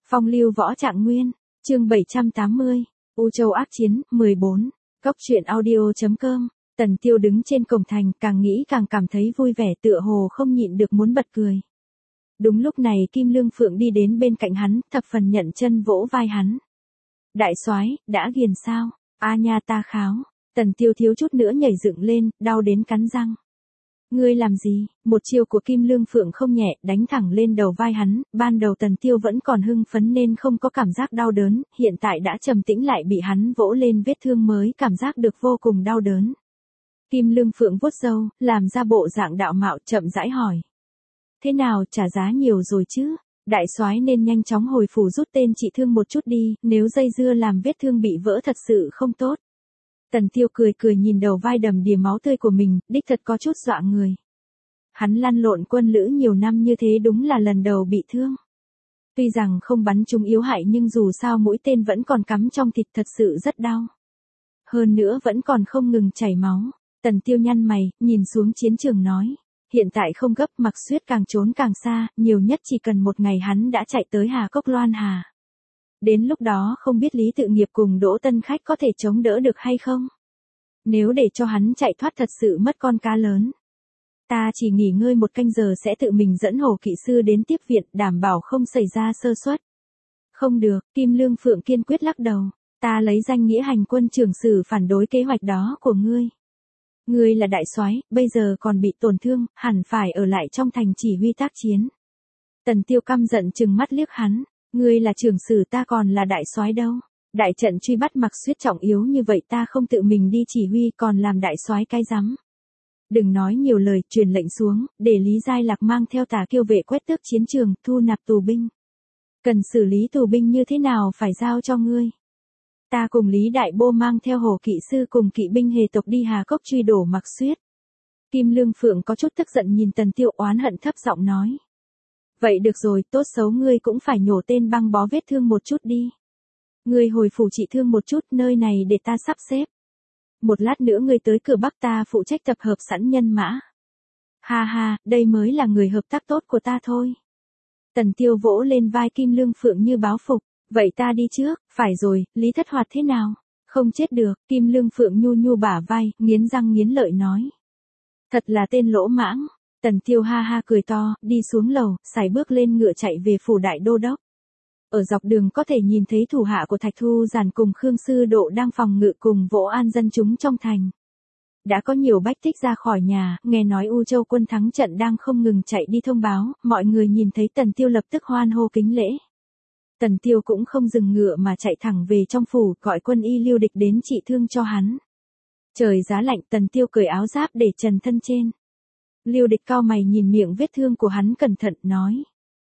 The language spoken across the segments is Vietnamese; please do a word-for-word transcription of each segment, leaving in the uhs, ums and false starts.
Phong lưu võ trạng nguyên, chương bảy trăm tám mươi, U Châu ác chiến, mười bốn, Cốc truyện audio.com, Tần Tiêu đứng trên cổng thành, càng nghĩ càng cảm thấy vui vẻ, tựa hồ không nhịn được muốn bật cười. Đúng lúc này Kim Lương Phượng đi đến bên cạnh hắn, thập phần nhận chân vỗ vai hắn. Đại soái, đã ghiền sao? A nha ta kháo. Tần Tiêu thiếu chút nữa nhảy dựng lên, đau đến cắn răng. Ngươi làm gì? Một chiêu của Kim Lương Phượng không nhẹ, đánh thẳng lên đầu vai hắn, ban đầu Tần Tiêu vẫn còn hưng phấn nên không có cảm giác đau đớn, hiện tại đã trầm tĩnh lại bị hắn vỗ lên vết thương mới cảm giác được vô cùng đau đớn. Kim Lương Phượng vuốt râu, làm ra bộ dạng đạo mạo, chậm rãi hỏi. Thế nào, trả giá nhiều rồi chứ? Đại soái nên nhanh chóng hồi phủ rút tên trị thương một chút đi, nếu dây dưa làm vết thương bị vỡ thật sự không tốt. Tần Tiêu cười cười nhìn đầu vai đầm đìa máu tươi của mình, đích thật có chút dọa người. Hắn lăn lộn quân lữ nhiều năm như thế đúng là lần đầu bị thương. Tuy rằng không bắn trúng yếu hại nhưng dù sao mũi tên vẫn còn cắm trong thịt, thật sự rất đau. Hơn nữa vẫn còn không ngừng chảy máu. Tần Tiêu nhăn mày, nhìn xuống chiến trường nói. Hiện tại không gấp, Mặc Xuyết càng trốn càng xa, nhiều nhất chỉ cần một ngày hắn đã chạy tới Hà Cốc Loan Hà. Đến lúc đó không biết Lý Tự Nghiệp cùng Đỗ Tân Khách có thể chống đỡ được hay không? Nếu để cho hắn chạy thoát thật sự mất con cá lớn. Ta chỉ nghỉ ngơi một canh giờ sẽ tự mình dẫn Hồ kỵ sư đến tiếp viện, đảm bảo không xảy ra sơ suất. Không được, Kim Lương Phượng kiên quyết lắc đầu. Ta lấy danh nghĩa hành quân trưởng sử phản đối kế hoạch đó của ngươi. Ngươi là đại soái, bây giờ còn bị tổn thương, hẳn phải ở lại trong thành chỉ huy tác chiến. Tần Tiêu căm giận trừng mắt liếc hắn. Ngươi là trưởng sử, ta còn là đại soái đâu. Đại trận truy bắt Mặc Xuyết trọng yếu như vậy ta không tự mình đi chỉ huy còn làm đại soái cái rắm. Đừng nói nhiều lời, truyền lệnh xuống, để Lý Giai Lạc mang theo Tà Kiêu vệ quét tước chiến trường, thu nạp tù binh. Cần xử lý tù binh như thế nào phải giao cho ngươi. Ta cùng Lý Đại Bô mang theo Hồ kỵ sư cùng kỵ binh hề tộc đi Hà Cốc truy đổ Mặc Xuyết. Kim Lương Phượng có chút tức giận nhìn Tần Tiêu oán hận thấp giọng nói. Vậy được rồi, tốt xấu ngươi cũng phải nhổ tên băng bó vết thương một chút đi. Ngươi hồi phủ trị thương một chút, nơi này để ta sắp xếp. Một lát nữa ngươi tới cửa Bắc ta phụ trách tập hợp sẵn nhân mã. Ha ha, đây mới là người hợp tác tốt của ta thôi. Tần Tiêu vỗ lên vai Kim Lương Phượng như báo phục. Vậy ta đi trước, phải rồi, Lý Thất Hoạt thế nào? Không chết được, Kim Lương Phượng nhu nhu bả vai, nghiến răng nghiến lợi nói. Thật là tên lỗ mãng. Tần Tiêu ha ha cười to, đi xuống lầu, sải bước lên ngựa chạy về phủ đại đô đốc. Ở dọc đường có thể nhìn thấy thủ hạ của Thạch Thu Giản cùng Khương Sư Độ đang phòng ngự cùng vỗ an dân chúng trong thành. Đã có nhiều bách tích ra khỏi nhà, nghe nói U Châu quân thắng trận đang không ngừng chạy đi thông báo, mọi người nhìn thấy Tần Tiêu lập tức hoan hô kính lễ. Tần Tiêu cũng không dừng ngựa mà chạy thẳng về trong phủ, gọi quân y Lưu Địch đến trị thương cho hắn. Trời giá lạnh, Tần Tiêu cởi áo giáp để trần thân trên. Lưu Địch cau mày nhìn miệng vết thương của hắn cẩn thận, nói.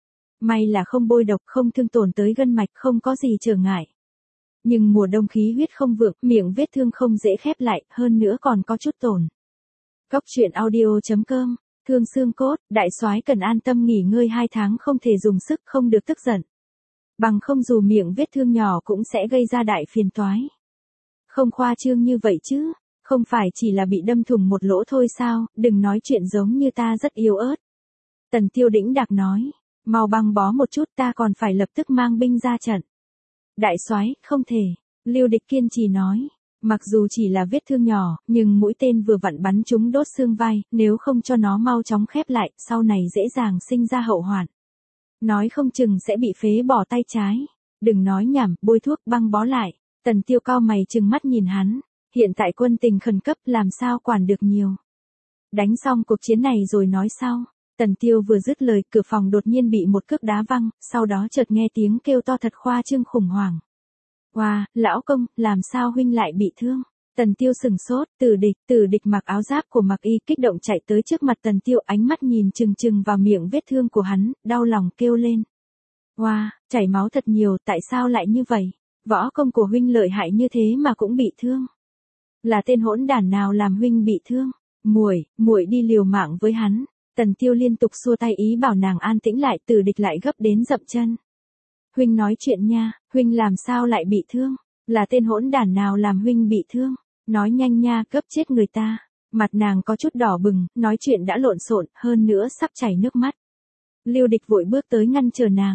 May là không bôi độc, không thương tổn tới gân mạch, không có gì trở ngại. Nhưng mùa đông khí huyết không vượng, miệng vết thương không dễ khép lại, hơn nữa còn có chút tổn. Cốc truyện audio.com, thương xương cốt, đại soái cần an tâm nghỉ ngơi hai tháng, không thể dùng sức, không được tức giận. Bằng không dù miệng vết thương nhỏ cũng sẽ gây ra đại phiền toái. Không khoa trương như vậy chứ. Không phải chỉ là bị đâm thủng một lỗ thôi sao, đừng nói chuyện giống như ta rất yếu ớt. Tần Tiêu đĩnh đạc nói, mau băng bó một chút, ta còn phải lập tức mang binh ra trận. Đại soái, không thể. Lưu Địch kiên trì nói, mặc dù chỉ là vết thương nhỏ, nhưng mũi tên vừa vặn bắn trúng đốt xương vai, nếu không cho nó mau chóng khép lại, sau này dễ dàng sinh ra hậu hoạn. Nói không chừng sẽ bị phế bỏ tay trái. Đừng nói nhảm, bôi thuốc băng bó lại. Tần Tiêu cau mày trừng mắt nhìn hắn. Hiện tại quân tình khẩn cấp, làm sao quản được nhiều. Đánh xong cuộc chiến này rồi nói sau. Tần Tiêu vừa dứt lời, cửa phòng đột nhiên bị một cước đá văng, sau đó chợt nghe tiếng kêu to thật khoa trương khủng hoảng. Wow, lão công, làm sao huynh lại bị thương? Tần Tiêu sừng sốt, Tử Địch, Tử Địch mặc áo giáp của Mặc Y kích động chạy tới trước mặt Tần Tiêu, ánh mắt nhìn chừng chừng vào miệng vết thương của hắn, đau lòng kêu lên. Wow, chảy máu thật nhiều, tại sao lại như vậy? Võ công của huynh lợi hại như thế mà cũng bị thương. Là tên hỗn đản nào làm huynh bị thương? Muội, muội đi liều mạng với hắn. Tần Tiêu liên tục xua tay ý bảo nàng an tĩnh lại, Tử Địch lại gấp đến dậm chân. Huynh nói chuyện nha, huynh làm sao lại bị thương? Là tên hỗn đản nào làm huynh bị thương? Nói nhanh nha, gấp chết người ta. Mặt nàng có chút đỏ bừng, nói chuyện đã lộn xộn, hơn nữa sắp chảy nước mắt. Lưu Địch vội bước tới ngăn chờ nàng.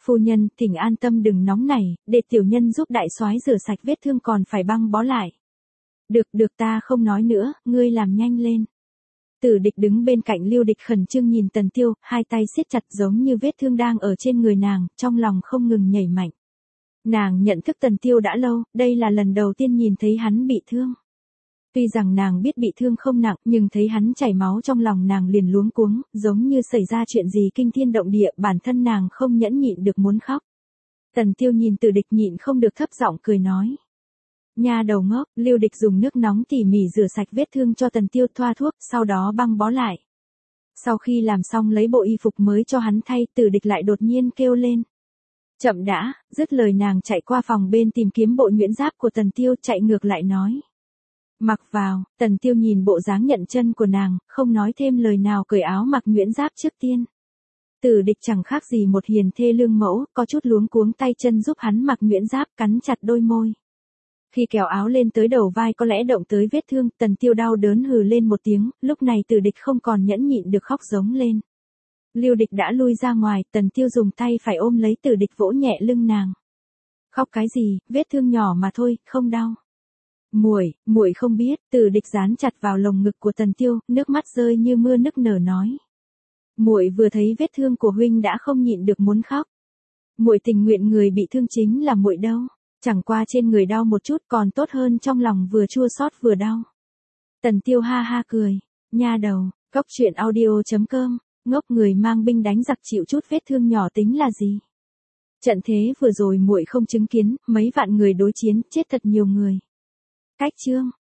Phu nhân, thỉnh an tâm đừng nóng nảy, để tiểu nhân giúp đại soái rửa sạch vết thương còn phải băng bó lại. Được, được ta không nói nữa, ngươi làm nhanh lên. Tử Địch đứng bên cạnh Lưu Địch khẩn trương nhìn Tần Tiêu, hai tay siết chặt giống như vết thương đang ở trên người nàng, trong lòng không ngừng nhảy mạnh. Nàng nhận thức Tần Tiêu đã lâu, đây là lần đầu tiên nhìn thấy hắn bị thương. Tuy rằng nàng biết bị thương không nặng, nhưng thấy hắn chảy máu trong lòng nàng liền luống cuống, giống như xảy ra chuyện gì kinh thiên động địa, bản thân nàng không nhẫn nhịn được muốn khóc. Tần Tiêu nhìn Tử Địch nhịn không được thấp giọng cười nói. Nha đầu ngốc, Lưu Địch dùng nước nóng tỉ mỉ rửa sạch vết thương cho Tần Tiêu thoa thuốc, sau đó băng bó lại. Sau khi làm xong lấy bộ y phục mới cho hắn thay, Tử Địch lại đột nhiên kêu lên. Chậm đã, dứt lời nàng chạy qua phòng bên tìm kiếm bộ nhuyễn giáp của Tần Tiêu, chạy ngược lại nói. Mặc vào, Tần Tiêu nhìn bộ dáng nhận chân của nàng, không nói thêm lời nào cởi áo mặc nhuyễn giáp trước tiên. Tử Địch chẳng khác gì một hiền thê lương mẫu, có chút luống cuống tay chân giúp hắn mặc nhuyễn giáp, cắn chặt đôi môi. Khi kéo áo lên tới đầu vai có lẽ động tới vết thương, Tần Tiêu đau đớn hừ lên một tiếng, lúc này Tử Địch không còn nhẫn nhịn được khóc giống lên. Lưu Địch đã lui ra ngoài, Tần Tiêu dùng tay phải ôm lấy Tử Địch vỗ nhẹ lưng nàng. Khóc cái gì, vết thương nhỏ mà thôi, không đau. Muội, muội không biết, Tử Địch dán chặt vào lồng ngực của Tần Tiêu, nước mắt rơi như mưa nức nở nói. Muội vừa thấy vết thương của huynh đã không nhịn được muốn khóc. Muội tình nguyện người bị thương chính là muội đâu, chẳng qua trên người đau một chút còn tốt hơn trong lòng vừa chua xót vừa đau. Tần Tiêu ha ha cười, nha đầu, cốc truyện audio chấm com, ngốc người mang binh đánh giặc chịu chút vết thương nhỏ tính là gì? Trận thế vừa rồi muội không chứng kiến, mấy vạn người đối chiến, chết thật nhiều người. Cách chương